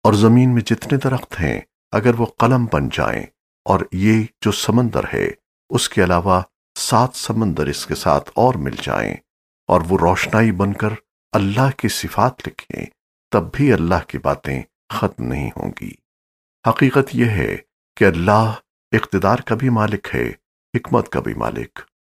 और जमीन में जितने दरख्त हैं अगर वो कलम बन जाएं, और ये जो समंदर है उसके अलावा 7 समंदर इसके साथ और मिल जाएं, और वो रोशनाई बनकर अल्लाह की सिफात लिखें, तब भी अल्लाह की बातें खत्म नहीं होंगी। हकीकत यह है कि अल्लाह इक़्तिदार का भी मालिक है, हिकमत का भी मालिक।